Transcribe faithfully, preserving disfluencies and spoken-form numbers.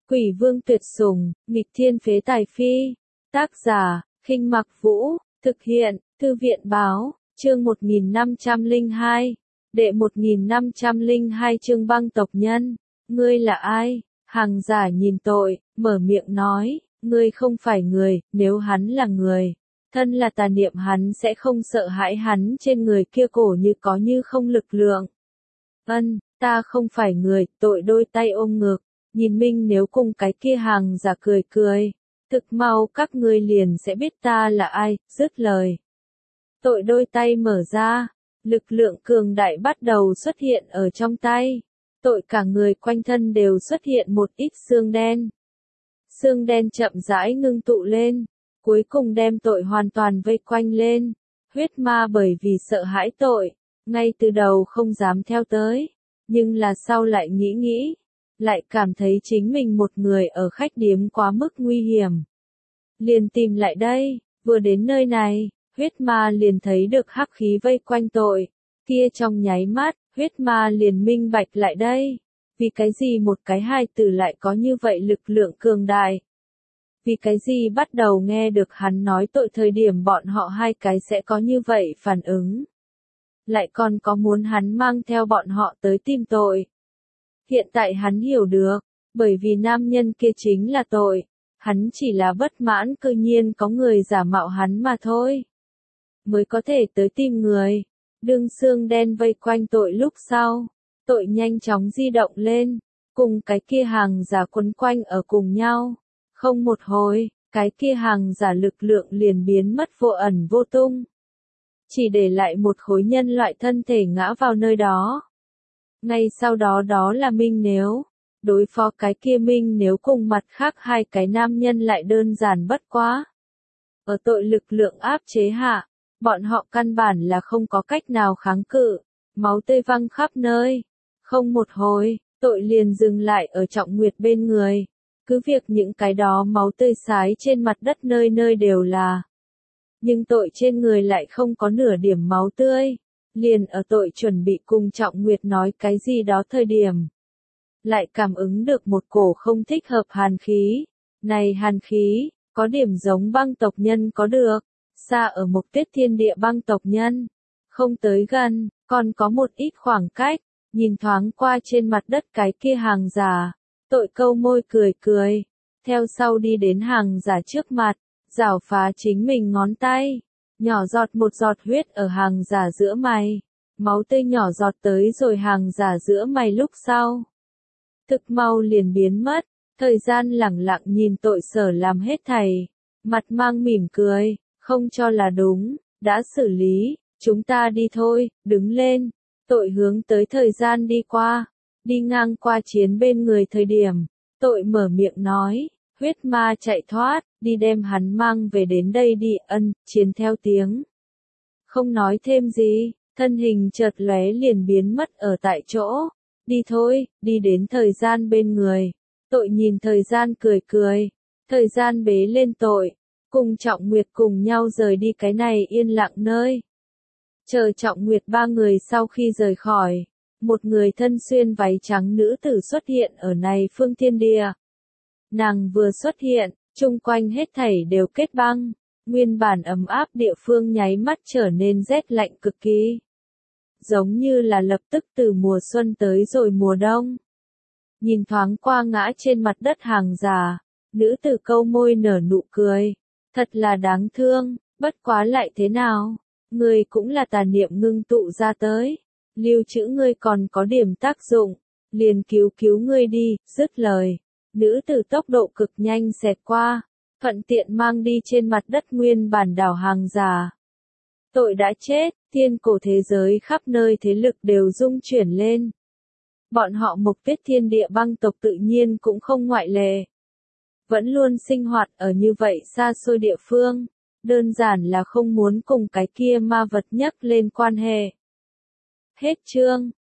Quỷ vương tuyệt sủng, nghịch thiên phế tài phi. Tác giả, Khinh Mặc Vũ, thực hiện, Thư viện báo, chương một nghìn năm trăm lẻ hai, đệ một nghìn năm trăm lẻ hai chương băng tộc nhân. Ngươi là ai? Hàng giả nhìn tội, mở miệng nói, ngươi không phải người, nếu hắn là người. Thân là tà niệm hắn sẽ không sợ hãi hắn trên người kia cổ như có như không lực lượng. Ân, ta không phải người, tội đôi tay ôm ngực, nhìn Minh nếu cùng cái kia hàng giả cười cười. Thực mau các ngươi liền sẽ biết ta là ai, dứt lời. Tội đôi tay mở ra, lực lượng cường đại bắt đầu xuất hiện ở trong tay. Tội cả người quanh thân đều xuất hiện một ít xương đen. Xương đen chậm rãi ngưng tụ lên, cuối cùng đem tội hoàn toàn vây quanh lên. Huyết ma bởi vì sợ hãi tội, ngay từ đầu không dám theo tới, nhưng là sau lại nghĩ nghĩ, lại cảm thấy chính mình một người ở khách điếm quá mức nguy hiểm. Liền tìm lại đây, vừa đến nơi này, huyết ma liền thấy được hắc khí vây quanh tội, kia trong nháy mắt, huyết ma liền minh bạch lại đây. Vì cái gì một cái hai tử lại có như vậy lực lượng cường đại? Vì cái gì bắt đầu nghe được hắn nói tội thời điểm bọn họ hai cái sẽ có như vậy phản ứng? Lại còn có muốn hắn mang theo bọn họ tới tìm tội? Hiện tại hắn hiểu được, bởi vì nam nhân kia chính là tội, hắn chỉ là bất mãn cư nhiên có người giả mạo hắn mà thôi. Mới có thể tới tìm người. Đương xương đen vây quanh tội lúc sau, tội nhanh chóng di động lên, cùng cái kia hàng giả quấn quanh ở cùng nhau. Không một hồi, cái kia hàng giả lực lượng liền biến mất vô ẩn vô tung. Chỉ để lại một khối nhân loại thân thể ngã vào nơi đó. Ngay sau đó đó là Minh Nếu. Đối phó cái kia Minh Nếu cùng mặt khác hai cái nam nhân lại đơn giản bất quá. Ở tội lực lượng áp chế hạ, bọn họ căn bản là không có cách nào kháng cự, máu tươi văng khắp nơi. Không một hồi, tội liền dừng lại ở Trọng Nguyệt bên người. Cứ việc những cái đó máu tươi sái trên mặt đất nơi nơi đều là. Nhưng tội trên người lại không có nửa điểm máu tươi. Liền ở tội chuẩn bị cùng Trọng Nguyệt nói cái gì đó thời điểm. Lại cảm ứng được một cổ không thích hợp hàn khí. Này hàn khí, có điểm giống băng tộc nhân có được. Xa ở một tiết thiên địa băng tộc nhân. Không tới gần, còn có một ít khoảng cách. Nhìn thoáng qua trên mặt đất cái kia hàng giả. Tội câu môi cười cười. Theo sau đi đến hàng giả trước mặt. Giảo phá chính mình ngón tay. Nhỏ giọt một giọt huyết ở hàng giả giữa mày. Máu tươi nhỏ giọt tới rồi hàng giả giữa mày lúc sau. Thực mau liền biến mất. Thời gian lẳng lặng nhìn tội sở làm hết thảy. Mặt mang mỉm cười. Không cho là đúng. Đã xử lý. Chúng ta đi thôi. Đứng lên. Tội hướng tới thời gian đi qua. Đi ngang qua chiến bên người thời điểm. Tội mở miệng nói. Huyết ma chạy thoát. Đi đem hắn mang về đến đây đi. Ân, chiến theo tiếng. Không nói thêm gì. Thân hình chợt lóe liền biến mất ở tại chỗ. Đi thôi, đi đến thời gian bên người. Tội nhìn thời gian cười cười. Thời gian bế lên tội. Cùng Trọng Nguyệt cùng nhau rời đi cái này yên lặng nơi. Chờ Trọng Nguyệt ba người sau khi rời khỏi. Một người thân xuyên váy trắng nữ tử xuất hiện ở này phương thiên địa. Nàng vừa xuất hiện, chung quanh hết thảy đều kết băng. Nguyên bản ấm áp địa phương nháy mắt trở nên rét lạnh cực kỳ. Giống như là lập tức từ mùa xuân tới rồi mùa đông. Nhìn thoáng qua ngã trên mặt đất hàng giả, nữ tử câu môi nở nụ cười. Thật là đáng thương, bất quá lại thế nào? Ngươi cũng là tà niệm ngưng tụ ra tới. Lưu trữ ngươi còn có điểm tác dụng. Liền cứu cứu ngươi đi, dứt lời. Nữ tử tốc độ cực nhanh xẹt qua. Thuận tiện mang đi trên mặt đất nguyên bản đảo hàng giả. Tội đã chết, thiên cổ thế giới khắp nơi thế lực đều rung chuyển lên. Bọn họ mục tiết thiên địa băng tộc tự nhiên cũng không ngoại lệ. Vẫn luôn sinh hoạt ở như vậy xa xôi địa phương. Đơn giản là không muốn cùng cái kia ma vật nhắc lên quan hệ. Hết chương.